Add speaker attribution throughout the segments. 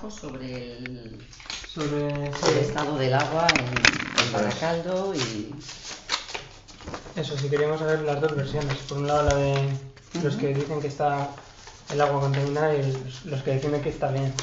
Speaker 1: trabajo sobre el
Speaker 2: Sí,
Speaker 1: estado del agua en Baracaldo y...
Speaker 2: eso, si queríamos saber las dos versiones. Por un lado la de los que dicen que está el agua contaminada y los que dicen que está bien.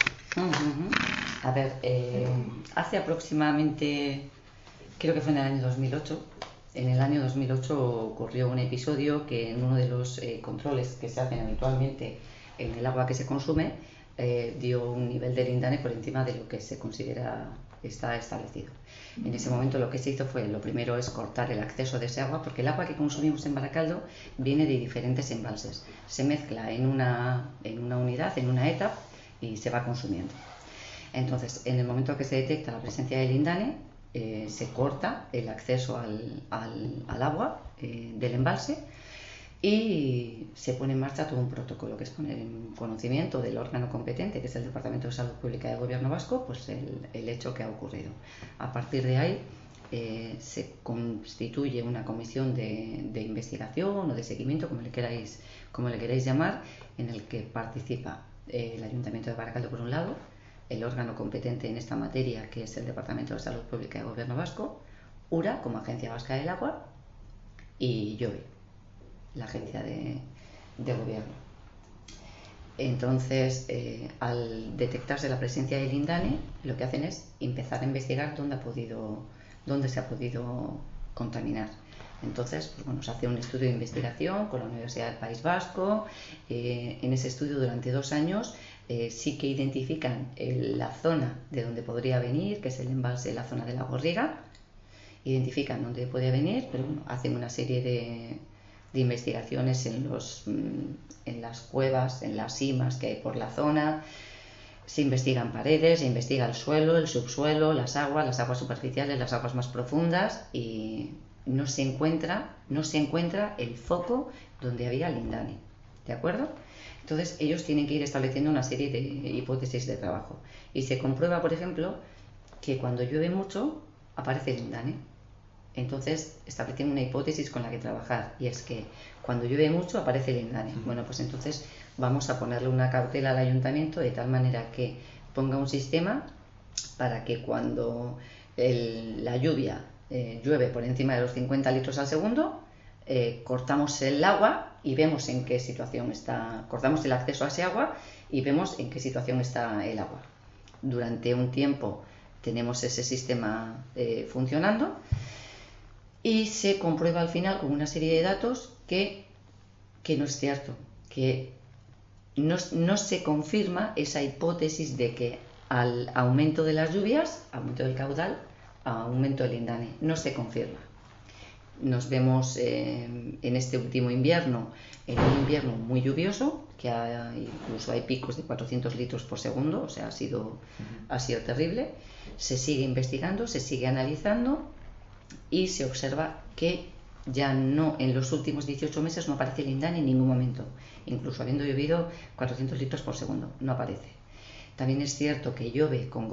Speaker 1: A ver, hace aproximadamente, creo que fue en el año 2008, en el año 2008 ocurrió un episodio que en uno de los controles que se hacen habitualmente en el agua que se consume, dio un nivel de lindane por encima de lo que se considera está establecido. En ese momento lo que se hizo fue, lo primero es cortar el acceso de ese agua, porque el agua que consumimos en Baracaldo viene de diferentes embalses. Se mezcla en una unidad, en una ETAP, y se va consumiendo. Entonces, en el momento que se detecta la presencia de lindane, se corta el acceso al agua del embalse y se pone en marcha todo un protocolo que es poner en conocimiento del órgano competente, que es el Departamento de Salud Pública del Gobierno Vasco, pues el hecho que ha ocurrido. A partir de ahí se constituye una comisión de investigación o de seguimiento, como le queráis llamar, en el que participa el Ayuntamiento de Baracaldo por un lado, el órgano competente en esta materia, que es el Departamento de Salud Pública del Gobierno Vasco, URA como Agencia Vasca del Agua y YOE, la agencia de gobierno. Entonces, al detectarse la presencia de lindane, lo que hacen es empezar a investigar dónde se ha podido contaminar. Entonces, pues bueno, se hace un estudio de investigación con la Universidad del País Vasco. En ese estudio, durante 2 años, sí que identifican la zona de donde podría venir, que es el embalse de la zona de la Gorriga. Identifican dónde podría venir, pero bueno, hacen una serie de investigaciones en las cuevas, en las simas que hay por la zona. Se investigan paredes, se investiga el suelo, el subsuelo, las aguas superficiales, las aguas más profundas, y no se encuentra el foco donde había lindane, ¿de acuerdo? Entonces ellos tienen que ir estableciendo una serie de hipótesis de trabajo y se comprueba, por ejemplo, que cuando llueve mucho aparece lindane. Entonces establecen una hipótesis con la que trabajar, y es que cuando llueve mucho aparece lindane. Bueno, pues entonces vamos a ponerle una cautela al ayuntamiento de tal manera que ponga un sistema para que cuando la lluvia llueve por encima de los 50 litros al segundo, cortamos el agua y vemos en qué situación está, cortamos el acceso a ese agua y vemos en qué situación está el agua. Durante un tiempo tenemos ese sistema funcionando y se comprueba al final con una serie de datos que no es cierto, que no se confirma esa hipótesis de que al aumento de las lluvias, aumento del caudal, aumento del lindane, no se confirma. Nos vemos en este último invierno, en un invierno muy lluvioso, que incluso hay picos de 400 litros por segundo, o sea, ha sido terrible. Se sigue investigando, se sigue analizando y se observa que ya no, en los últimos 18 meses no aparece lindane en ningún momento, incluso habiendo llovido 400 litros por segundo, no aparece. También es cierto que llueve con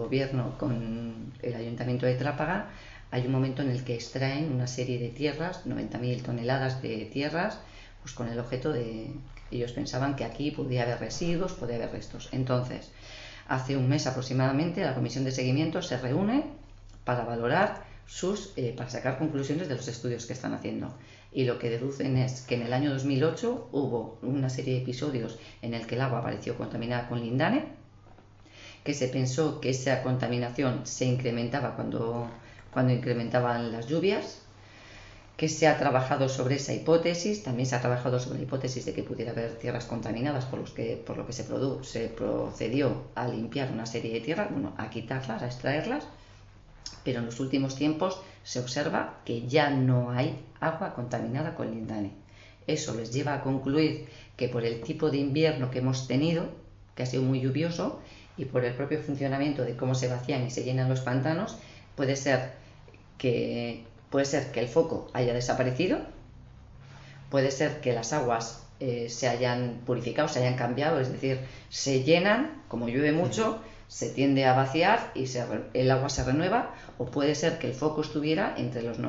Speaker 1: el Ayuntamiento de Trápaga, hay un momento en el que extraen una serie de tierras, 90.000 toneladas de tierras, pues con el objeto de, ellos pensaban que aquí podía haber residuos, podía haber restos. Entonces, hace un mes aproximadamente, la comisión de seguimiento se reúne para valorar para sacar conclusiones de los estudios que están haciendo, y lo que deducen es que en el año 2008 hubo una serie de episodios en el que el agua apareció contaminada con lindane, que se pensó que esa contaminación se incrementaba cuando incrementaban las lluvias, que se ha trabajado sobre esa hipótesis. También se ha trabajado sobre la hipótesis de que pudiera haber tierras contaminadas por lo que se procedió a limpiar una serie de tierras, bueno, a quitarlas, a extraerlas. Pero en los últimos tiempos se observa que ya no hay agua contaminada con lindane. Eso les lleva a concluir que por el tipo de invierno que hemos tenido, que ha sido muy lluvioso, y por el propio funcionamiento de cómo se vacían y se llenan los pantanos, puede ser que el foco haya desaparecido, puede ser que las aguas se hayan purificado, se hayan cambiado, es decir, se llenan, como llueve mucho, se tiende a vaciar y el agua se renueva, o puede ser que el foco estuviera entre las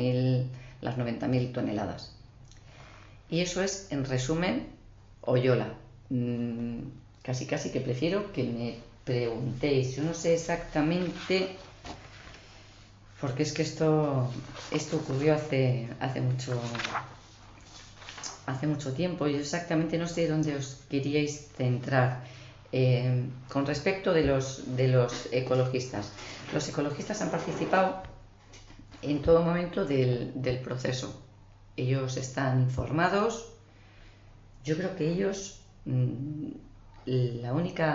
Speaker 1: 90.000 toneladas. Y eso es, en resumen, Oyola. Casi que prefiero que me preguntéis. Yo no sé exactamente, porque es que esto ocurrió hace mucho tiempo. Yo exactamente no sé dónde os queríais centrar. Con respecto de los ecologistas. Los ecologistas han participado en todo momento del proceso. Ellos están informados. Yo creo que ellos, lo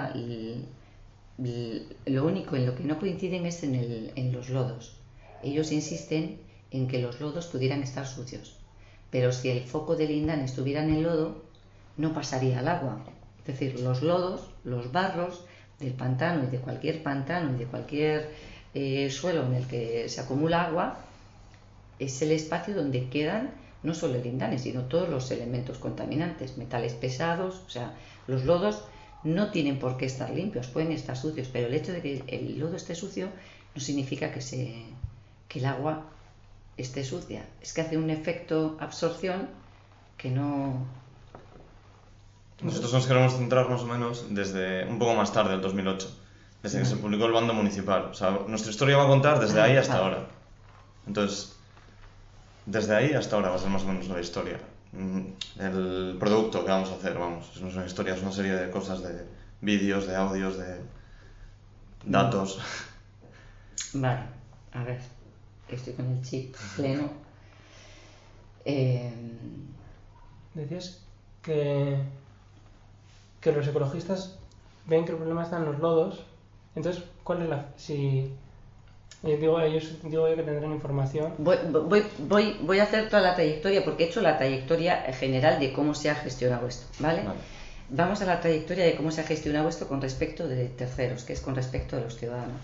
Speaker 1: único en lo que no coinciden es en los lodos. Ellos insisten en que los lodos pudieran estar sucios, pero si el foco del Lindane estuviera en el lodo, no pasaría al agua. Es decir, los lodos, los barros del pantano y de cualquier pantano y de cualquier suelo en el que se acumula agua, es el espacio donde quedan no solo el lindane, sino todos los elementos contaminantes, metales pesados. O sea, los lodos no tienen por qué estar limpios, pueden estar sucios, pero el hecho de que el lodo esté sucio no significa que el agua esté sucia. Es que hace un efecto absorción que no...
Speaker 3: Nosotros nos queremos centrar más o menos desde un poco más tarde, el 2008, desde que se publicó el bando municipal. O sea, nuestra historia va a contar desde ahí hasta ahora. Entonces, desde ahí hasta ahora va a ser más o menos la historia. El producto que vamos a hacer, vamos, no es una historia, es una serie de cosas, de vídeos, de audios, de datos.
Speaker 1: Vale, a ver, estoy con el chip pleno.
Speaker 2: Decías que los ecologistas ven que el problema está en los lodos. Entonces, ¿cuál es si digo yo que tendrán información?
Speaker 1: Voy a hacer toda la trayectoria, porque he hecho la trayectoria general de cómo se ha gestionado esto, ¿vale? Vamos a la trayectoria de cómo se ha gestionado esto con respecto de terceros, que es con respecto de los ciudadanos.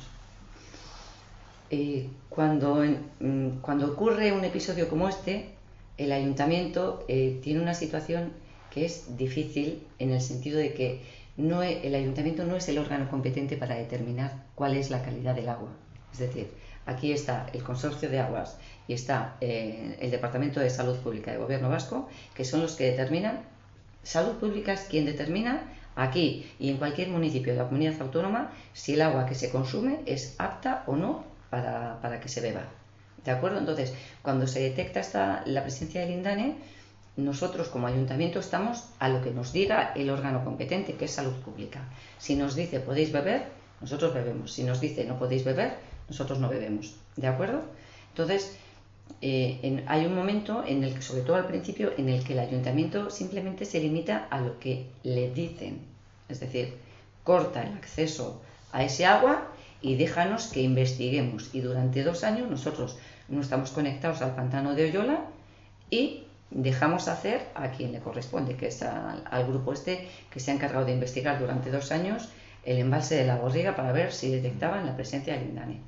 Speaker 1: Cuando ocurre un episodio como este, el ayuntamiento tiene una situación que es difícil, en el sentido de que el ayuntamiento no es el órgano competente para determinar cuál es la calidad del agua. Es decir, aquí está el Consorcio de Aguas y está el Departamento de Salud Pública del Gobierno Vasco, que son los que determinan. Salud Pública es quien determina aquí y en cualquier municipio de la comunidad autónoma si el agua que se consume es apta o no para que se beba. ¿De acuerdo? Entonces, cuando se detecta la presencia del lindane, nosotros como ayuntamiento estamos a lo que nos diga el órgano competente, que es Salud Pública. Si nos dice podéis beber, nosotros bebemos. Si nos dice no podéis beber, nosotros no bebemos. ¿De acuerdo? Entonces, hay un momento en el que, sobre todo al principio, en el que el ayuntamiento simplemente se limita a lo que le dicen. Es decir, corta el acceso a ese agua y déjanos que investiguemos. Y durante 2 años nosotros no estamos conectados al pantano de Oyola y dejamos hacer a quien le corresponde, que es al grupo que se ha encargado de investigar durante 2 años el embalse de la Borriga para ver si detectaban la presencia del lindane.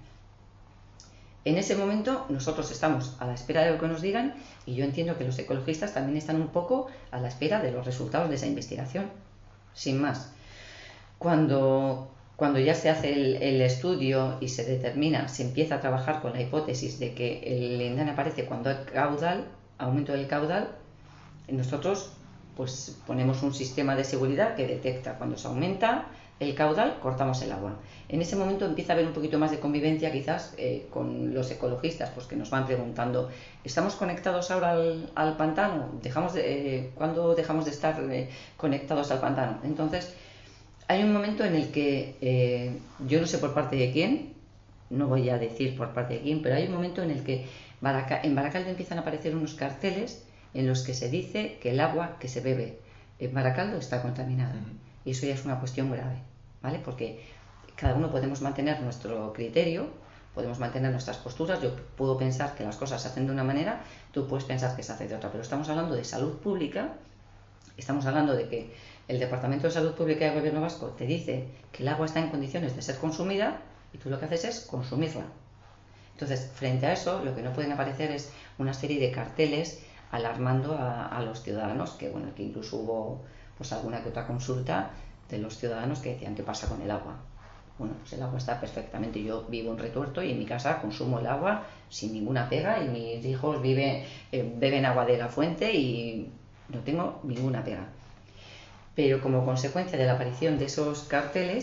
Speaker 1: En ese momento nosotros estamos a la espera de lo que nos digan, y yo entiendo que los ecologistas también están un poco a la espera de los resultados de esa investigación, sin más. Cuando ya se hace el estudio y se determina, se empieza a trabajar con la hipótesis de que el lindane aparece cuando hay aumento del caudal, nosotros pues ponemos un sistema de seguridad que detecta cuando se aumenta el caudal, cortamos el agua. En ese momento empieza a haber un poquito más de convivencia quizás con los ecologistas, pues que nos van preguntando, ¿estamos conectados ahora al pantano? ¿Cuándo dejamos de estar conectados al pantano? Entonces, hay un momento en el que, yo no sé por parte de quién, no voy a decir por parte de quién, pero hay un momento en el que en Baracaldo empiezan a aparecer unos carteles en los que se dice que el agua que se bebe en Baracaldo está contaminada. Y eso ya es una cuestión grave, ¿vale? Porque cada uno podemos mantener nuestro criterio, podemos mantener nuestras posturas. Yo puedo pensar que las cosas se hacen de una manera, tú puedes pensar que se hace de otra, pero estamos hablando de salud pública, estamos hablando de que el Departamento de Salud Pública del Gobierno Vasco te dice que el agua está en condiciones de ser consumida y tú lo que haces es consumirla. Entonces, frente a eso, lo que no pueden aparecer es una serie de carteles alarmando a los ciudadanos, que incluso hubo pues alguna que otra consulta de los ciudadanos que decían, ¿qué pasa con el agua? Bueno, pues el agua está perfectamente. Yo vivo en Retuerto y en mi casa consumo el agua sin ninguna pega, y mis hijos beben agua de la fuente y no tengo ninguna pega. Pero como consecuencia de la aparición de esos carteles,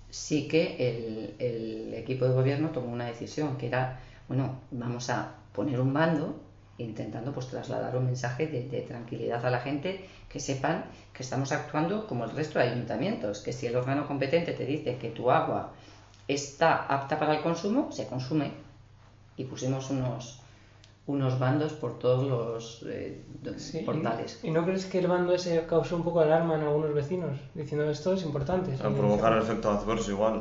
Speaker 1: sí que el equipo de gobierno tomó una decisión, que era, bueno, vamos a poner un bando intentando pues trasladar un mensaje de tranquilidad a la gente, que sepan que estamos actuando como el resto de ayuntamientos, que si el órgano competente te dice que tu agua está apta para el consumo, se consume. Y pusimos unos bandos por todos los
Speaker 2: Sí,
Speaker 1: portales.
Speaker 2: ¿Y no crees que el bando ese causó un poco de alarma en algunos vecinos? Diciendo esto es importante.
Speaker 3: A provocar el efecto adverso igual.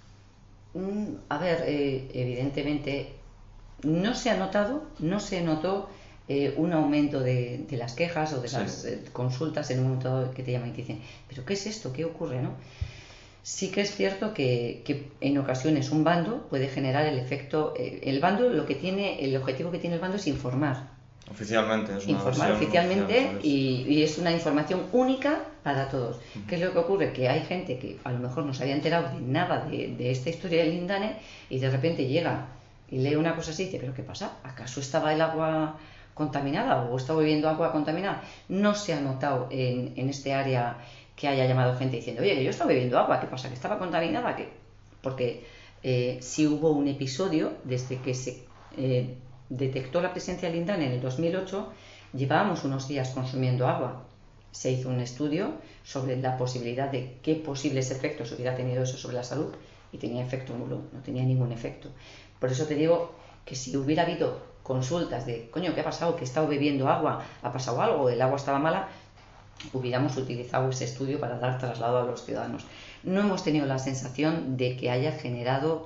Speaker 1: A ver, evidentemente no se notó un aumento de las quejas o de las consultas en un momento dado que te llaman y te dicen, ¿pero qué es esto? ¿Qué ocurre? ¿No? Sí que es cierto que en ocasiones un bando puede generar el efecto. El bando, el objetivo que tiene el bando es informar.
Speaker 3: Oficialmente, es una
Speaker 1: Informar oficialmente
Speaker 3: oficial,
Speaker 1: y es una información única para todos. ¿Qué es lo que ocurre? Que hay gente que a lo mejor no se había enterado de nada de esta historia del Lindane y de repente llega y lee una cosa así y dice, ¿pero qué pasa? ¿Acaso estaba el agua contaminada o estaba bebiendo agua contaminada? No se ha notado en este área que haya llamado gente diciendo, oye, que yo estaba bebiendo agua, ¿qué pasa? ¿Que estaba contaminada? Porque sí hubo un episodio desde que se detectó la presencia del Lindane en el 2008, llevábamos unos días consumiendo agua. Se hizo un estudio sobre la posibilidad de qué posibles efectos hubiera tenido eso sobre la salud y tenía efecto nulo, no tenía ningún efecto. Por eso te digo que si hubiera habido consultas de, coño, ¿qué ha pasado? Que he estado bebiendo agua, ha pasado algo, el agua estaba mala, hubiéramos utilizado ese estudio para dar traslado a los ciudadanos. No hemos tenido la sensación de que haya generado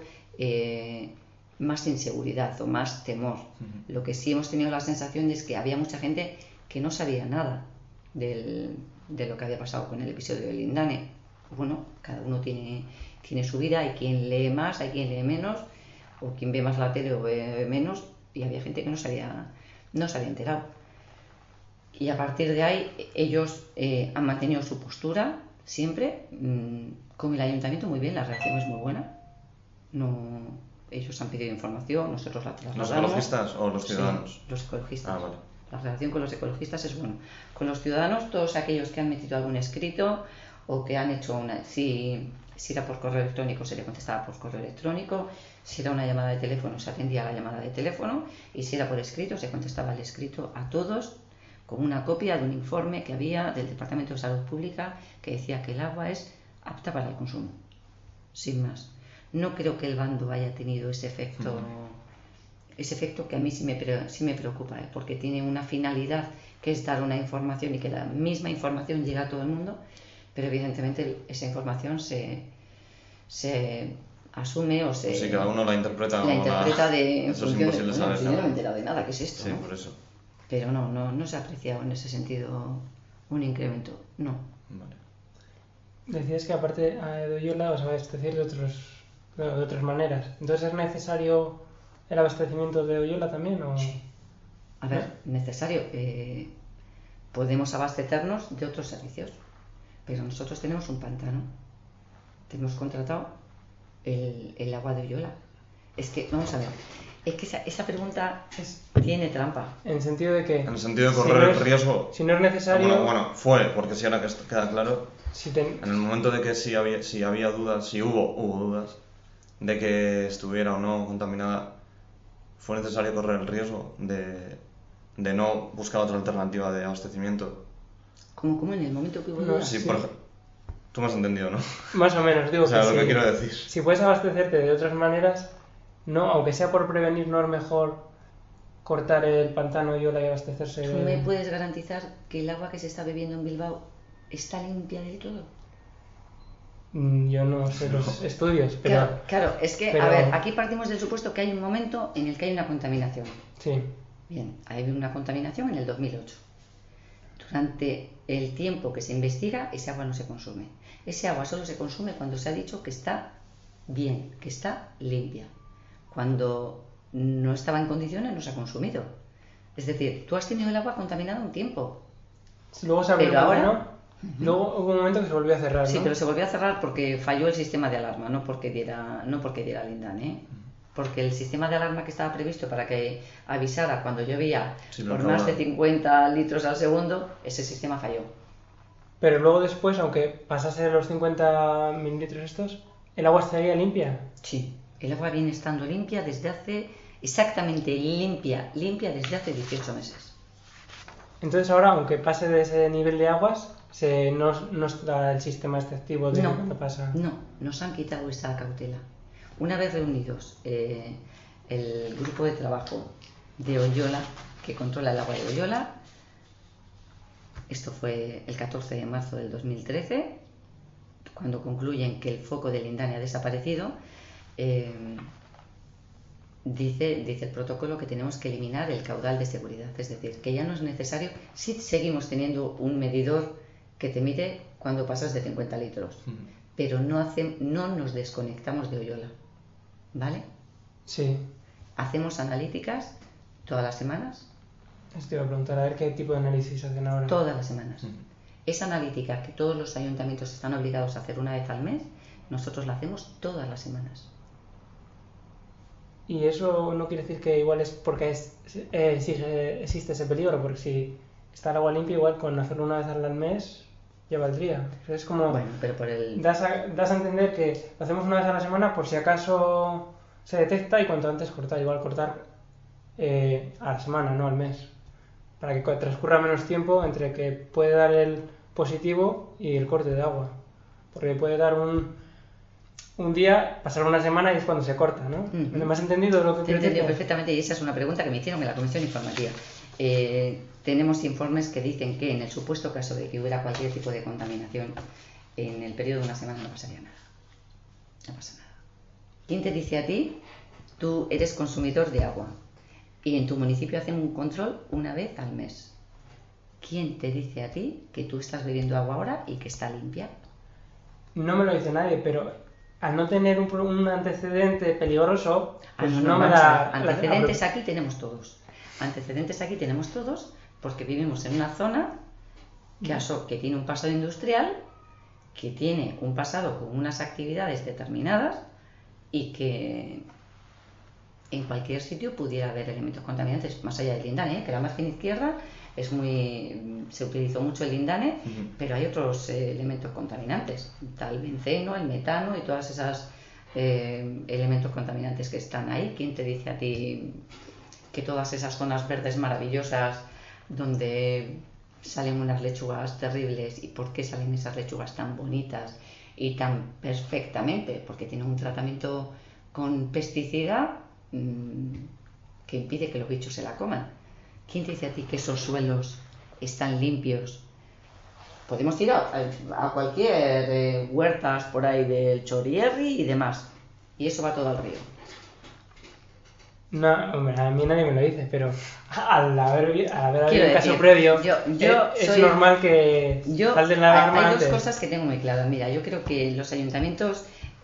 Speaker 1: más inseguridad o más temor. Lo que sí hemos tenido la sensación es que había mucha gente que no sabía nada de lo que había pasado con el episodio del Lindane. Bueno, cada uno tiene su vida, hay quien lee más, hay quien lee menos, o quien ve más la tele o ve menos, y había gente que no se había enterado. Y a partir de ahí ellos han mantenido su postura siempre, con el ayuntamiento muy bien, la reacción es muy buena. Ellos han pedido información, nosotros la trasladamos.
Speaker 3: ¿Los ecologistas o los ciudadanos?
Speaker 1: Sí, los ecologistas.
Speaker 3: Ah, vale.
Speaker 1: La relación con los ecologistas es buena. Con los ciudadanos, todos aquellos que han metido algún escrito o que han hecho si era por correo electrónico, se le contestaba por correo electrónico, si era una llamada de teléfono, se atendía a la llamada de teléfono, y si era por escrito, se contestaba el escrito a todos con una copia de un informe que había del Departamento de Salud Pública que decía que el agua es apta para el consumo, sin más. No creo que el bando haya tenido ese efecto que a mí sí me preocupa, porque tiene una finalidad que es dar una información y que la misma información llegue a todo el mundo, pero evidentemente esa información se asume o se...
Speaker 3: Sí, cada uno la interpreta
Speaker 1: en
Speaker 3: eso
Speaker 1: función
Speaker 3: es imposible
Speaker 1: de...
Speaker 3: saber.
Speaker 1: Yo no me he enterado de nada, ¿qué es esto?
Speaker 3: Sí,
Speaker 1: ¿no?
Speaker 3: por eso.
Speaker 1: Pero no se ha apreciado en ese sentido un incremento, no.
Speaker 3: Vale.
Speaker 2: Decías que aparte de Oyola os abastecéis de otras maneras. Entonces, ¿es necesario el abastecimiento de Oyola también? ¿O?
Speaker 1: A ver, necesario. Podemos abastecernos de otros servicios, pero nosotros tenemos un pantano. Tenemos contratado el agua de Oyola. Es que, vamos a ver, es que esa pregunta tiene trampa.
Speaker 2: En el sentido de que...
Speaker 3: En el sentido de correr el riesgo...
Speaker 2: Si no es necesario...
Speaker 3: Bueno, fue, porque si ahora que queda claro... En el momento de que si había dudas, si hubo dudas de que estuviera o no contaminada, fue necesario correr el riesgo de no buscar otra alternativa de abastecimiento.
Speaker 1: ¿Cómo en el momento que hubo dudas?
Speaker 3: Sí, por ejemplo. Tú me has entendido, ¿no?
Speaker 2: Más o menos, digo
Speaker 3: o sea,
Speaker 2: que
Speaker 3: lo
Speaker 2: sí.
Speaker 3: que quiero decir.
Speaker 2: Si puedes abastecerte de otras maneras, no, aunque sea por prevenir, no es mejor cortar el pantano Oyola y abastecerse
Speaker 1: ¿Tú me puedes garantizar que el agua que se está bebiendo en Bilbao está limpia del todo?
Speaker 2: Yo no sé los estudios, pero...
Speaker 1: Claro, es que, a ver, aquí partimos del supuesto que hay un momento en el que hay una contaminación.
Speaker 2: Sí.
Speaker 1: Bien, hay una contaminación en el 2008. Durante el tiempo que se investiga, ese agua no se consume. Ese agua solo se consume cuando se ha dicho que está bien, que está limpia. Cuando no estaba en condiciones, no se ha consumido. Es decir, tú has tenido el agua contaminada un tiempo.
Speaker 2: Luego se abrió,
Speaker 1: pero ahora...
Speaker 2: ¿no? Luego hubo un momento que se volvió a cerrar, ¿no?
Speaker 1: Sí, pero se volvió a cerrar porque falló el sistema de alarma, no porque diera Lindane, ¿eh? Porque el sistema de alarma que estaba previsto para que avisara cuando llovía por más de 50 litros al segundo, ese sistema falló.
Speaker 2: Pero luego después, aunque pasase los 50 mililitros estos, ¿El agua estaría limpia?
Speaker 1: Sí, el agua viene estando limpia desde hace, exactamente limpia desde hace 18 meses.
Speaker 2: Entonces ahora, aunque pase de ese nivel de aguas, no está el sistema este activo de cuando pasa.
Speaker 1: No, nos han quitado esa cautela. Una vez reunidos el grupo de trabajo de Oyola, que controla el agua de Oyola, esto fue el 14 de marzo del 2013, cuando concluyen que el foco de Lindane ha desaparecido, dice el protocolo que tenemos que eliminar el caudal de seguridad, es decir, que ya no es necesario, sí seguimos teniendo un medidor que te mide cuando pasas de 50 litros, pero no nos desconectamos de Oyola, ¿vale?
Speaker 2: Sí.
Speaker 1: Hacemos analíticas todas las semanas.
Speaker 2: Te iba a preguntar, a ver qué tipo de análisis hacen ahora.
Speaker 1: Todas las semanas. Esa analítica que todos los ayuntamientos están obligados a hacer una vez al mes, nosotros la hacemos todas las semanas.
Speaker 2: Y eso no quiere decir que igual es porque existe ese peligro, porque si está el agua limpia, igual con hacerlo una vez al mes ya valdría. Es como...
Speaker 1: Bueno, pero por el...
Speaker 2: das a entender que lo hacemos una vez a la semana por si acaso se detecta y cuanto antes cortar. Igual cortar a la semana, no al mes. Para que transcurra menos tiempo entre que puede dar el positivo y el corte de agua. Porque puede dar un día, pasar una semana y es cuando se corta, ¿no? ¿Me has entendido lo que
Speaker 1: Te he entendido perfectamente, y esa es una pregunta que me hicieron en la comisión informativa. Tenemos informes que dicen que en el supuesto caso de que hubiera cualquier tipo de contaminación, en el periodo de una semana no pasaría nada. No pasa nada. ¿Quién te dice a ti? Tú eres consumidor de agua y en tu municipio hacen un control una vez al mes. ¿Quién te dice a ti que tú estás bebiendo agua ahora y que está limpia?
Speaker 2: No me lo dice nadie, pero al no tener un antecedente peligroso, pues no me da...
Speaker 1: Antecedentes aquí tenemos todos. Antecedentes aquí tenemos todos porque vivimos en una zona que tiene un pasado industrial, que tiene un pasado con unas actividades determinadas y que en cualquier sitio pudiera haber elementos contaminantes, más allá del lindane, que la margen izquierda se utilizó mucho el lindane, pero hay otros elementos contaminantes, tal benceno, el metano y todas esas elementos contaminantes que están ahí. ¿Quién te dice a ti que todas esas zonas verdes maravillosas donde salen unas lechugas terribles, y por qué salen esas lechugas tan bonitas y tan perfectamente? Porque tienen un tratamiento con pesticida que impide que los bichos se la coman. ¿Quién te dice a ti que esos suelos están limpios? Podemos ir a cualquier huertas por ahí del Chorierri y demás, y eso va todo al río.
Speaker 2: No, hombre, a mí nadie me lo dice, pero al haber habido un caso previo, es normal que salten la alarma antes.
Speaker 1: Hay dos cosas que tengo muy claras. Mira, yo creo que los ayuntamientos,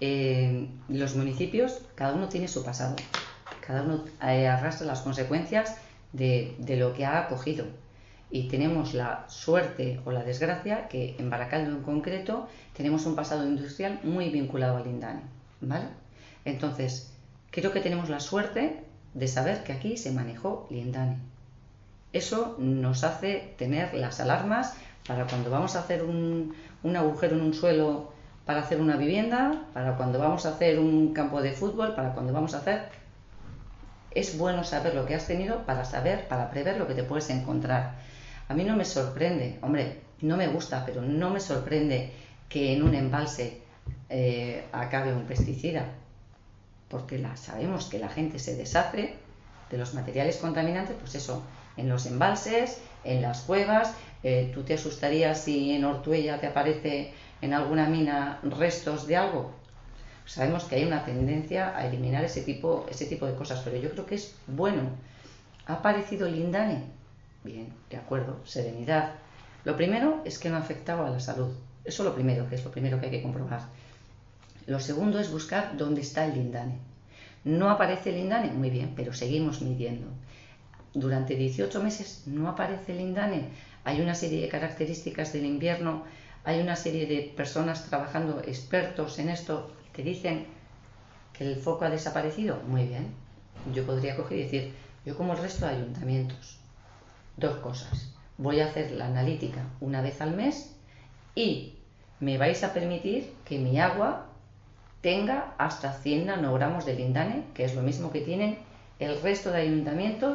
Speaker 1: los municipios, cada uno tiene su pasado. Cada uno arrastra las consecuencias de lo que ha acogido. Y tenemos la suerte o la desgracia que en Baracaldo en concreto tenemos un pasado industrial muy vinculado al lindane, ¿vale? Entonces, creo que tenemos la suerte de saber que aquí se manejó lindane. Eso nos hace tener las alarmas para cuando vamos a hacer un agujero en un suelo para hacer una vivienda, para cuando vamos a hacer un campo de fútbol, para cuando vamos a hacer... Es bueno saber lo que has tenido para prever lo que te puedes encontrar. A mí no me sorprende, hombre, no me gusta, pero no me sorprende que en un embalse acabe un pesticida, porque sabemos que la gente se deshace de los materiales contaminantes, pues eso, en los embalses, en las cuevas. ¿Tú te asustarías si en Ortuella te aparece en alguna mina restos de algo? Sabemos que hay una tendencia a eliminar ese tipo de cosas, pero yo creo que es bueno. ¿Ha aparecido el lindane? Bien, de acuerdo, serenidad. Lo primero es que no ha afectado a la salud. Eso es lo primero, que es lo primero que hay que comprobar. Lo segundo es buscar dónde está el lindane. ¿No aparece el lindane? Muy bien, pero seguimos midiendo. Durante 18 meses no aparece el lindane. Hay una serie de características del invierno, hay una serie de personas trabajando, expertos en esto, que dicen que el foco ha desaparecido. Muy bien, yo podría coger y decir, yo como el resto de ayuntamientos, dos cosas: voy a hacer la analítica una vez al mes y me vais a permitir que mi agua tenga hasta 100 nanogramos de lindane, que es lo mismo que tienen el resto de ayuntamientos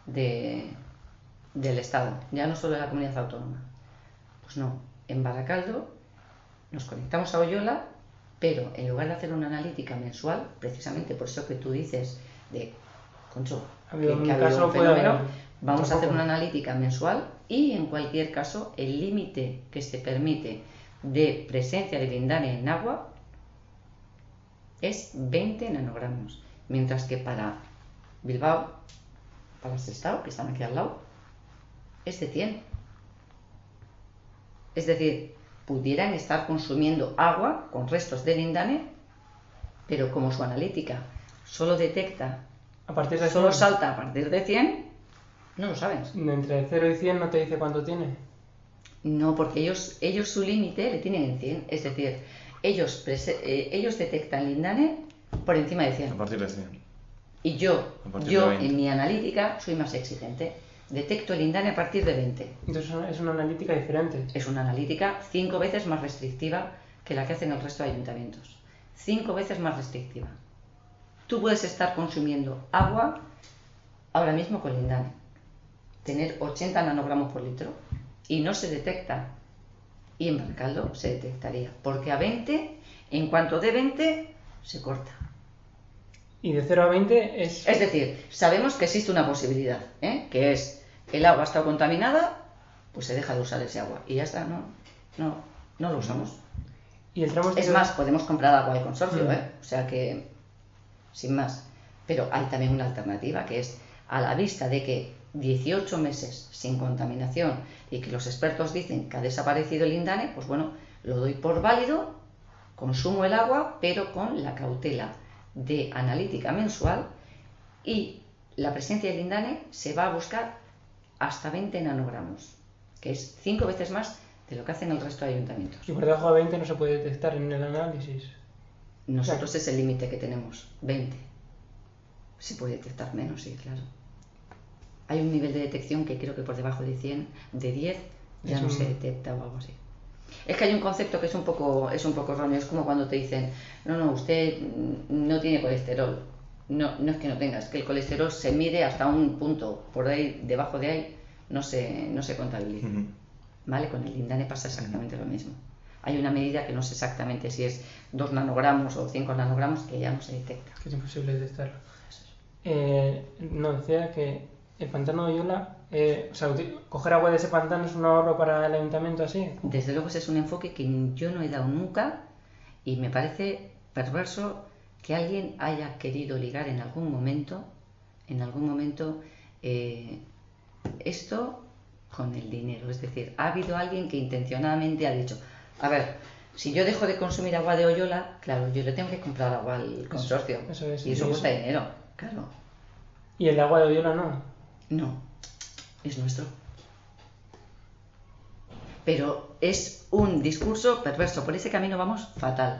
Speaker 1: del Estado, ya no solo de la comunidad autónoma. Pues no, en Baracaldo nos conectamos a Oyola, pero en lugar de hacer una analítica mensual, precisamente por eso que tú dices de, Concho,
Speaker 2: Ha habido
Speaker 1: que ha
Speaker 2: un
Speaker 1: habido
Speaker 2: caso,
Speaker 1: un
Speaker 2: puede
Speaker 1: fenómeno,
Speaker 2: haber.
Speaker 1: vamos a hacer
Speaker 2: Tampoco.
Speaker 1: una analítica mensual y en cualquier caso el límite que se permite de presencia de lindane en agua es 20 nanogramos, mientras que para Bilbao, para Sestao, que están aquí al lado, es de 100. Es decir, pudieran estar consumiendo agua con restos de lindane, pero como su analítica solo detecta,
Speaker 2: A partir de
Speaker 1: solo
Speaker 2: 100,
Speaker 1: salta a partir de 100, no lo sabes.
Speaker 2: entre 0 y 100 no te dice cuánto tiene.
Speaker 1: No, porque ellos su límite le tienen en 100, es decir, ellos detectan lindane por encima de 100.
Speaker 3: A partir de 100.
Speaker 1: Y yo
Speaker 3: A partir de 20.
Speaker 1: en mi analítica soy más exigente. Detecto el lindane a partir de 20.
Speaker 2: Entonces es una analítica diferente.
Speaker 1: Es una analítica 5 veces más restrictiva que la que hacen el resto de ayuntamientos. 5 veces más restrictiva. Tú puedes estar consumiendo agua ahora mismo con lindane, tener 80 nanogramos por litro y no se detecta. Y en Baracaldo se detectaría, porque a 20, en cuanto de 20, se corta.
Speaker 2: Y de 0 a 20 es...
Speaker 1: Es decir, sabemos que existe una posibilidad, que es el agua está contaminada, pues se deja de usar ese agua y ya está, no lo usamos.
Speaker 2: Y el tramo
Speaker 1: Es más, podemos comprar agua de consorcio, o sea que, sin más. Pero hay también una alternativa, que es a la vista de que 18 meses sin contaminación y que los expertos dicen que ha desaparecido el lindane, pues bueno, lo doy por válido, consumo el agua, pero con la cautela de analítica mensual, y la presencia de lindane se va a buscar hasta 20 nanogramos, que es 5 veces más de lo que hacen el resto de ayuntamientos.
Speaker 2: Y por debajo de 20 no se puede detectar en el análisis.
Speaker 1: Nosotros es el límite que tenemos, 20. Se puede detectar menos, sí, claro. Hay un nivel de detección que creo que por debajo de 100, de 10, ya no se detecta o algo así. Es que hay un concepto que es un poco erróneo. Es como cuando te dicen, no, usted no tiene colesterol. No es que no tenga, es que el colesterol se mide hasta un punto. Por ahí, debajo de ahí, no se contabiliza. ¿Vale? Con el lindane pasa exactamente lo mismo. Hay una medida que no sé exactamente si es 2 nanogramos o 5 nanogramos, que ya no se detecta.
Speaker 2: Que es imposible detectarlo. No, decía que el pantano de Oyola, o sea, coger agua de ese pantano es un ahorro para el ayuntamiento así.
Speaker 1: Desde luego ese es un enfoque que yo no he dado nunca y me parece perverso que alguien haya querido ligar en algún momento esto con el dinero. Es decir, ha habido alguien que intencionadamente ha dicho, a ver, si yo dejo de consumir agua de Oyola, claro, yo le tengo que comprar agua al consorcio.
Speaker 2: Eso es,
Speaker 1: y eso cuesta dinero, claro.
Speaker 2: ¿Y el agua de Oyola no?
Speaker 1: No, es nuestro. Pero es un discurso perverso. Por ese camino vamos fatal.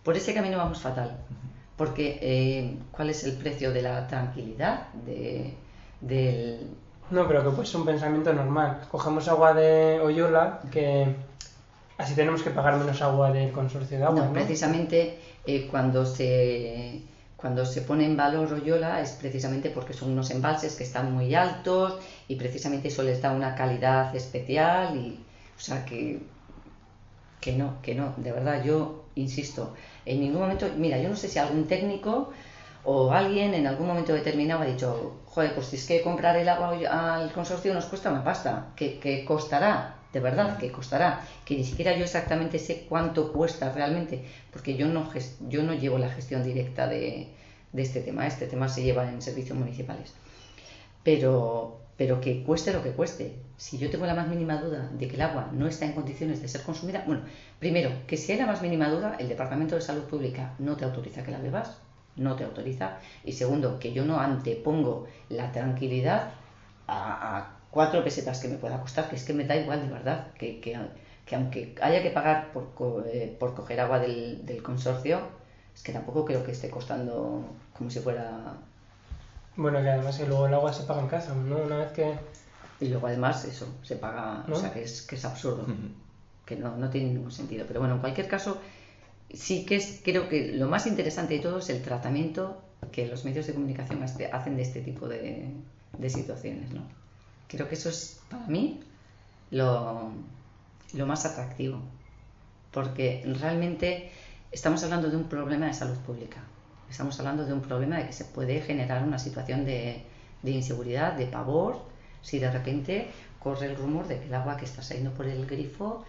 Speaker 1: Porque, ¿cuál es el precio de la tranquilidad? Del...
Speaker 2: No, pero que pues es un pensamiento normal. Cogemos agua de Oyola, que así tenemos que pagar menos agua del consorcio de agua, ¿no?
Speaker 1: Precisamente cuando se pone en valor Oyola es precisamente porque son unos embalses que están muy altos y precisamente eso les da una calidad especial y, o sea que no, de verdad, yo insisto, en ningún momento, mira, yo no sé si algún técnico o alguien en algún momento determinado ha dicho, joder, pues si es que comprar el agua al consorcio nos cuesta una pasta, que costará, de verdad, que costará, que ni siquiera yo exactamente sé cuánto cuesta realmente, porque yo no llevo la gestión directa de este tema se lleva en servicios municipales, pero que cueste lo que cueste. Si yo tengo la más mínima duda de que el agua no está en condiciones de ser consumida, bueno, primero, que si hay la más mínima duda, el Departamento de Salud Pública no te autoriza que la bebas, no te autoriza, y segundo, que yo no antepongo la tranquilidad a 4 pesetas que me pueda costar, que es que me da igual de verdad, que aunque haya que pagar por coger agua del consorcio, es que tampoco creo que esté costando como si fuera...
Speaker 2: Bueno, que además que luego el agua se paga en casa, ¿no? Una vez que...
Speaker 1: Y luego además eso, se paga, ¿no? O sea que es absurdo, que no tiene ningún sentido. Pero bueno, en cualquier caso, sí que creo que lo más interesante de todo es el tratamiento que los medios de comunicación hacen de este tipo de situaciones, ¿no? Creo que eso es, para mí, lo más atractivo, porque realmente estamos hablando de un problema de salud pública, estamos hablando de un problema de que se puede generar una situación de inseguridad, de pavor, si de repente corre el rumor de que el agua que está saliendo por el grifo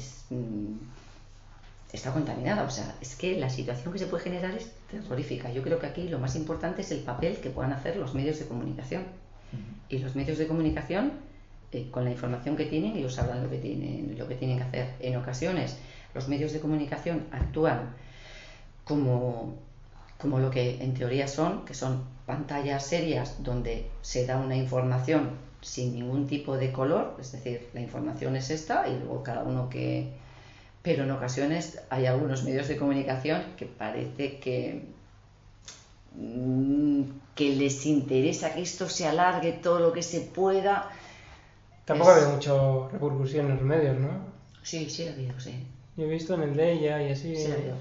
Speaker 1: está contaminada. O sea, es que la situación que se puede generar es terrorífica. Yo creo que aquí lo más importante es el papel que puedan hacer los medios de comunicación. Y los medios de comunicación, con la información que tienen, ellos sabrán lo que tienen que hacer. En ocasiones, los medios de comunicación actúan como lo que en teoría son, que son pantallas serias donde se da una información sin ningún tipo de color, es decir, la información es esta y luego cada uno que... Pero en ocasiones hay algunos medios de comunicación que parece que les interesa que esto se alargue todo lo que se pueda.
Speaker 2: Tampoco ha habido mucha repercusión en los medios, ¿no?
Speaker 1: Sí, sí ha habido, sí.
Speaker 2: Yo he visto en el de ella y así.
Speaker 1: Sí ha habido.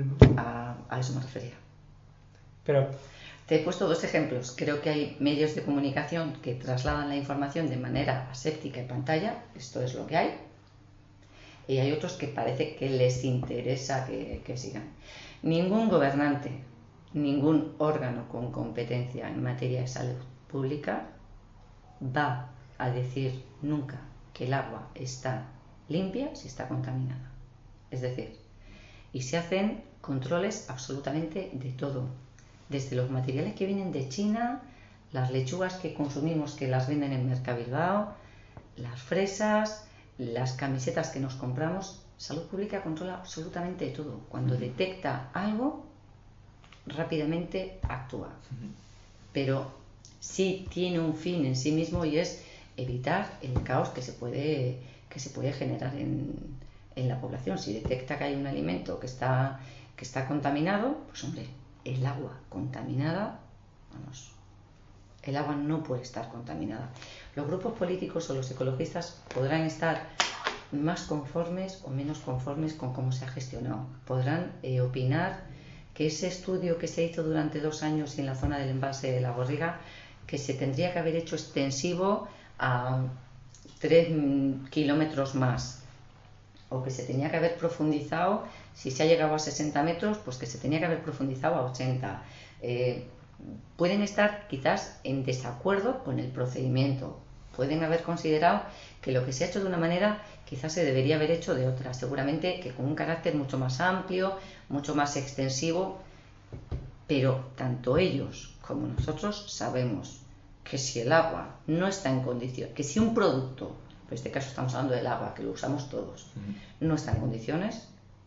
Speaker 1: A eso me refería.
Speaker 2: Pero...
Speaker 1: Te he puesto dos ejemplos. Creo que hay medios de comunicación que trasladan la información de manera aséptica en pantalla. Esto es lo que hay. Y hay otros que parece que les interesa que sigan. Ningún gobernante, ningún órgano con competencia en materia de salud pública va a decir nunca que el agua está limpia si está contaminada. Es decir, y se hacen controles absolutamente de todo. Desde los materiales que vienen de China, las lechugas que consumimos que las venden en Mercabilbao, las fresas, las camisetas que nos compramos. Salud Pública controla absolutamente de todo. Cuando detecta algo, rápidamente actúa. Pero sí tiene un fin en sí mismo y es evitar el caos que se puede generar en la población. Si detecta que hay un alimento que está contaminado, pues hombre, el agua contaminada, vamos, el agua no puede estar contaminada. Los grupos políticos o los ecologistas podrán estar más conformes o menos conformes con cómo se ha gestionado. Podrán opinar que ese estudio que se hizo durante 2 años en la zona del embalse de La Borriga, que se tendría que haber hecho extensivo a 3 kilómetros más, o que se tenía que haber profundizado, si se ha llegado a 60 metros, pues que se tenía que haber profundizado a 80. Pueden estar quizás en desacuerdo con el procedimiento, pueden haber considerado que lo que se ha hecho de una manera quizás se debería haber hecho de otra, seguramente que con un carácter mucho más amplio, mucho más extensivo, pero tanto ellos como nosotros sabemos que si el agua no está en condiciones, que si un producto, en este caso estamos hablando del agua, que lo usamos todos, no está en condiciones,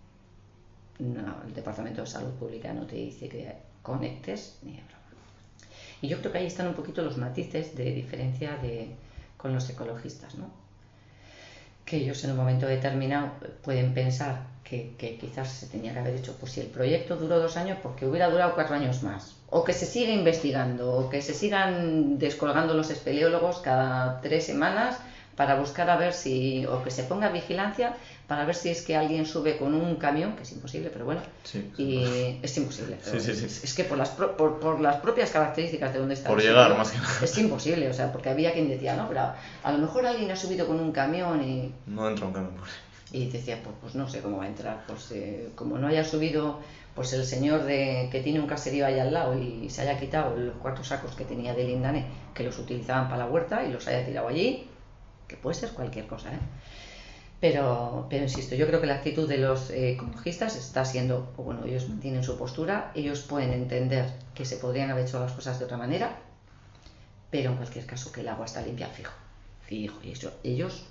Speaker 1: no, el Departamento de Salud Pública no te dice que conectes ni de broma. Y yo creo que ahí están un poquito los matices de diferencia con los ecologistas, ¿no? Que ellos en un momento determinado pueden pensar que quizás se tenía que haber hecho, pues si el proyecto duró 2 años, porque hubiera durado 4 años más, o que se siga investigando, o que se sigan descolgando los espeleólogos cada 3 semanas para buscar a ver si, o que se ponga vigilancia para ver si es que alguien sube con un camión, que es imposible, pero bueno,
Speaker 3: sí,
Speaker 1: y es imposible.
Speaker 3: Sí.
Speaker 1: Es que por las propias características de donde está.
Speaker 3: Por llegar, más que nada.
Speaker 1: Es imposible, o sea, porque había quien decía, no, pero a lo mejor alguien ha subido con un camión y...
Speaker 3: No entra un camión.
Speaker 1: Y decía, pues no sé cómo va a entrar, pues como no haya subido pues el señor que tiene un caserío ahí al lado y se haya quitado los 4 sacos que tenía de lindane, que los utilizaban para la huerta y los haya tirado allí, que puede ser cualquier cosa, ¿eh? Pero insisto, yo creo que la actitud de los ecologistas está siendo, o bueno, ellos mantienen su postura, ellos pueden entender que se podrían haber hecho las cosas de otra manera, pero en cualquier caso que el agua está limpia, fijo, y ellos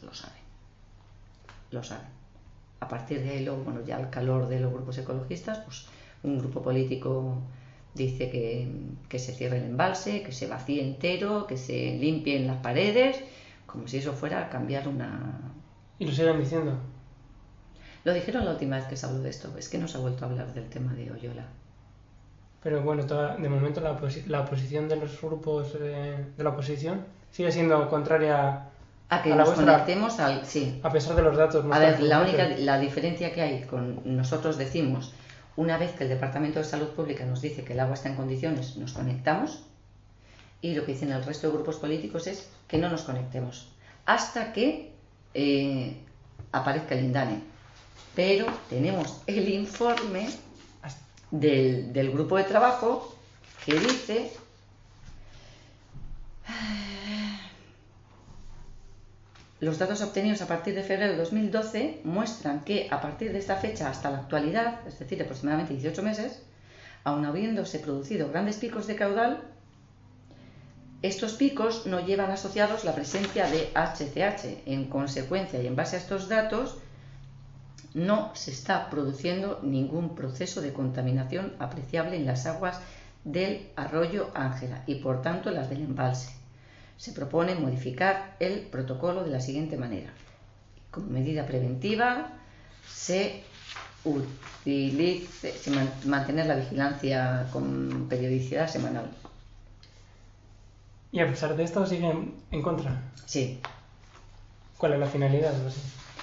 Speaker 1: lo saben. A partir de ahí, luego, bueno, ya al calor de los grupos ecologistas, pues un grupo político dice que se cierre el embalse, que se vacíe entero, que se limpien las paredes, como si eso fuera a cambiar una...
Speaker 2: ¿Y lo siguen diciendo?
Speaker 1: Lo dijeron la última vez que se habló de esto, es que no se ha vuelto a hablar del tema de Oyola.
Speaker 2: Pero bueno, de momento la posición de los grupos de la oposición sigue siendo contraria
Speaker 1: a que
Speaker 2: a la
Speaker 1: nos
Speaker 2: vuestra,
Speaker 1: conectemos al... Sí.
Speaker 2: A pesar de los datos.
Speaker 1: A ver, la diferencia que hay con nosotros decimos, Una vez que el Departamento de Salud Pública nos dice que el agua está en condiciones, nos conectamos, y lo que dicen el resto de grupos políticos es que no nos conectemos hasta que aparezca el Lindane. Pero tenemos el informe del grupo de trabajo que dice los datos obtenidos a partir de febrero de 2012 muestran que a partir de esta fecha hasta la actualidad, es decir, aproximadamente 18 meses, aun habiéndose producido grandes picos de caudal, estos picos no llevan asociados la presencia de HCH. En consecuencia, y en base a estos datos, no se está produciendo ningún proceso de contaminación apreciable en las aguas del arroyo Ángela y, por tanto, las del embalse. Se propone modificar el protocolo de la siguiente manera. Como medida preventiva, mantener la vigilancia con periodicidad semanal.
Speaker 2: Y a pesar de esto, siguen en contra.
Speaker 1: Sí.
Speaker 2: ¿Cuál es la finalidad? No sé.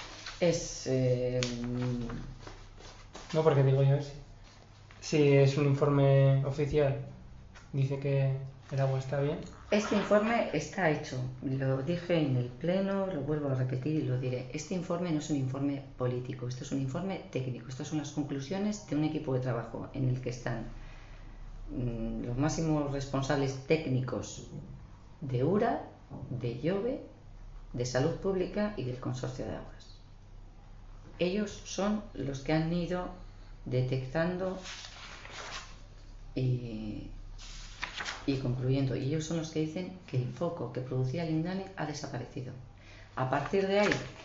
Speaker 2: No, porque digo yo, si es un informe oficial, dice que el agua está bien.
Speaker 1: Este informe está hecho, lo dije en el pleno, lo vuelvo a repetir y lo diré. Este informe no es un informe político, esto es un informe técnico. Estas son las conclusiones de un equipo de trabajo en el que están los máximos responsables técnicos de URA, de IOBE, de Salud Pública y del Consorcio de Aguas. Ellos son los que han ido detectando y concluyendo, y ellos son los que dicen que el foco que producía el Lindane ha desaparecido. A partir de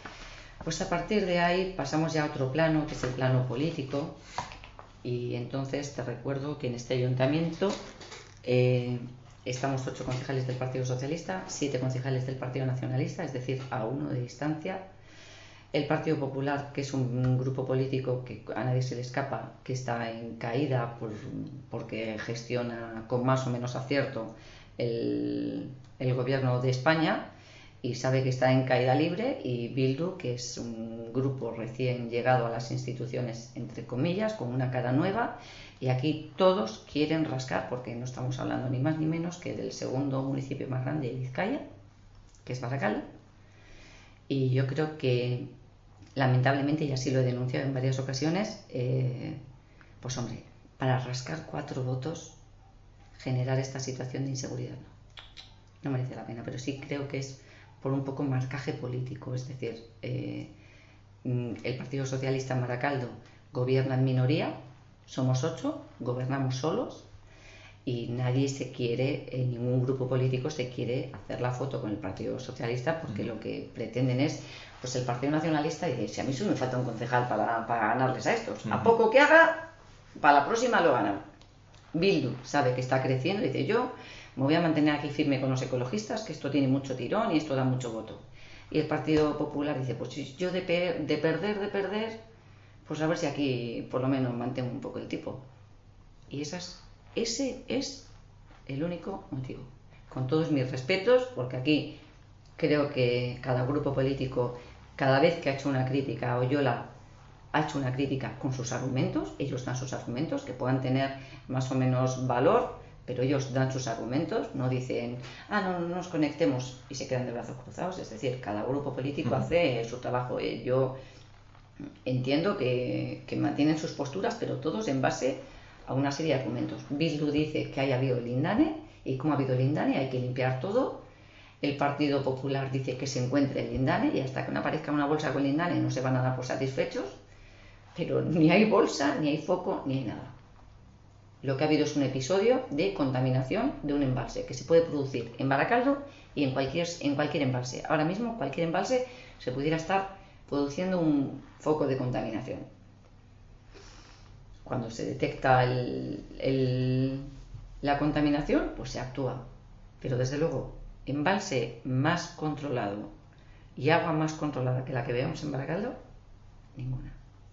Speaker 1: ahí pasamos ya a otro plano, que es el plano político, y entonces te recuerdo que en este ayuntamiento estamos 8 concejales del Partido Socialista, 7 concejales del Partido Nacionalista, es decir, a 1 de distancia. El Partido Popular, que es un grupo político que a nadie se le escapa, que está en caída porque gestiona con más o menos acierto el gobierno de España y sabe que está en caída libre, y Bildu, que es un grupo recién llegado a las instituciones, entre comillas, con una cara nueva, y aquí todos quieren rascar, porque no estamos hablando ni más ni menos que del segundo municipio más grande de Vizcaya, que es Baracaldo, y yo creo que lamentablemente, y así lo he denunciado en varias ocasiones, pues hombre, para rascar 4 votos, generar esta situación de inseguridad, no merece la pena, pero sí creo que es por un poco marcaje político, es decir, el Partido Socialista en Baracaldo gobierna en minoría, somos 8, gobernamos solos, y nadie ningún grupo político se quiere hacer la foto con el Partido Socialista, porque lo que pretenden es, pues el Partido Nacionalista dice, si a mí solo me falta un concejal para ganarles a estos, a poco que haga, para la próxima lo ganan. Bildu sabe que está creciendo y dice, yo me voy a mantener aquí firme con los ecologistas, que esto tiene mucho tirón y esto da mucho voto. Y el Partido Popular dice, pues yo de perder, pues a ver si aquí por lo menos mantengo un poco el tipo. Y ese es el único motivo. Con todos mis respetos, porque aquí creo que cada grupo político, cada vez que ha hecho una crítica, Oyola ha hecho una crítica con sus argumentos, ellos dan sus argumentos, que puedan tener más o menos valor, pero ellos dan sus argumentos, no dicen, no nos conectemos y se quedan de brazos cruzados. Es decir, cada grupo político hace su trabajo. Yo entiendo que mantienen sus posturas, pero todos en base a una serie de argumentos. Bildu dice que haya habido Lindane, y como ha habido Lindane hay que limpiar todo. El Partido Popular dice que se encuentre el Lindane, y hasta que no aparezca una bolsa con Lindane no se van a dar por satisfechos, pero ni hay bolsa, ni hay foco, ni hay nada. Lo que ha habido es un episodio de contaminación de un embalse que se puede producir en Baracaldo y en cualquier embalse. Ahora mismo cualquier embalse se pudiera estar produciendo un foco de contaminación. Cuando se detecta la contaminación, pues se actúa. Pero desde luego, embalse más controlado y agua más controlada que la que veamos en Baracaldo, ninguna.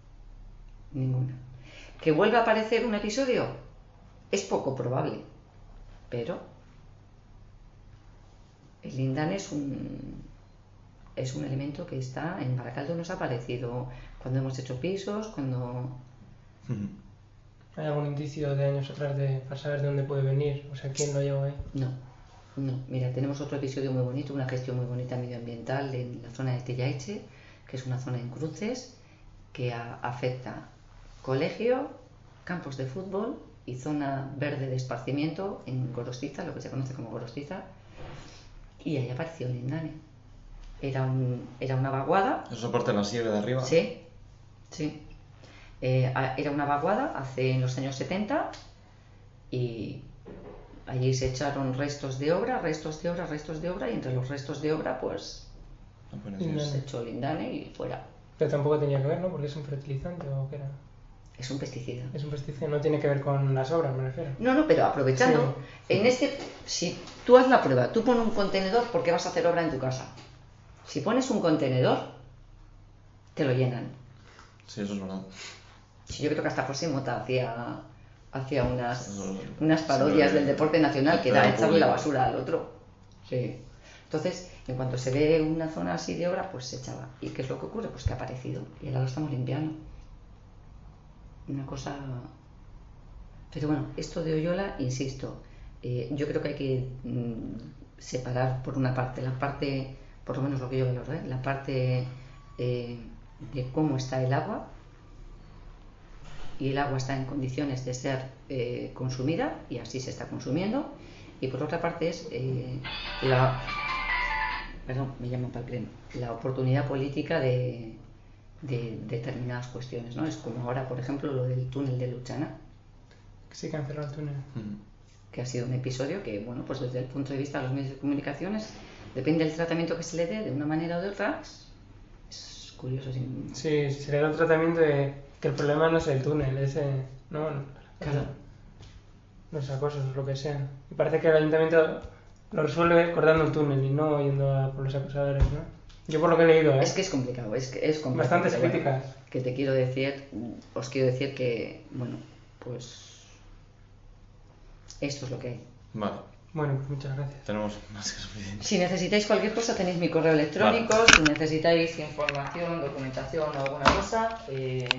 Speaker 1: ¿Que vuelva a aparecer un episodio? Es poco probable, pero el Lindane es un elemento que está en Baracaldo. Nos ha aparecido cuando hemos hecho pisos, cuando
Speaker 2: ¿Hay algún indicio de años atrás para saber de dónde puede venir? O sea, ¿quién lo llevó ahí?
Speaker 1: No, no. Mira, tenemos otro episodio muy bonito, una gestión muy bonita medioambiental en la zona de Tellaiche, que es una zona en cruces que afecta colegio, campos de fútbol y zona verde de esparcimiento en Gorostiza, lo que se conoce como Gorostiza, y ahí apareció Lindane. Era una vaguada.
Speaker 3: ¿Eso parte de la sierra de arriba?
Speaker 1: Sí, sí. Era una vaguada en los años 70 y allí se echaron restos de obra y entre los restos de obra pues se echó Lindane y fuera.
Speaker 2: Pero tampoco tenía que ver, ¿no? Porque es un fertilizante o qué era.
Speaker 1: Es un pesticida.
Speaker 2: Es un pesticida, no tiene que ver con las obras, me refiero.
Speaker 1: No, pero aprovechando, si tú haz la prueba, tú pones un contenedor porque vas a hacer obra en tu casa. Si pones un contenedor, te lo llenan.
Speaker 3: Sí, eso es verdad.
Speaker 1: Sí, yo creo que hasta José Mota hacía unas parodias del deporte nacional que era echarle la basura al otro. Sí. Entonces, en cuanto se ve una zona así de obra, pues se echaba. ¿Y qué es lo que ocurre? Pues que ha aparecido y ahora lo estamos limpiando. Una cosa... Pero bueno, esto de Oyola, insisto, yo creo que hay que separar por una parte, la parte, por lo menos lo que yo valoro, la parte de cómo está el agua, y el agua está en condiciones de ser consumida y así se está consumiendo, y por otra parte es la oportunidad política de determinadas cuestiones, ¿no? Es como ahora, por ejemplo, lo del túnel de Luchana.
Speaker 2: Sí, que han cerrado el túnel.
Speaker 1: Que ha sido un episodio que, bueno, pues desde el punto de vista de los medios de comunicaciones, depende del tratamiento que se le dé de una manera o de otra, es curioso.
Speaker 2: Sí, se le da un tratamiento de que el problema no es el túnel, es no,
Speaker 1: claro.
Speaker 2: Los acosos, lo que sea. Y parece que el ayuntamiento lo resuelve cortando el túnel y no yendo por los acosadores, ¿no? Yo por lo que he leído,
Speaker 1: Es que es complicado, es complicado.
Speaker 2: Bastantes críticas.
Speaker 1: Bueno, que os quiero decir que, bueno, pues esto es lo que hay.
Speaker 3: Vale.
Speaker 2: Bueno, pues muchas gracias.
Speaker 3: Tenemos más que suficiente.
Speaker 1: Si necesitáis cualquier cosa tenéis mi correo electrónico, vale. Si necesitáis información, documentación o alguna cosa...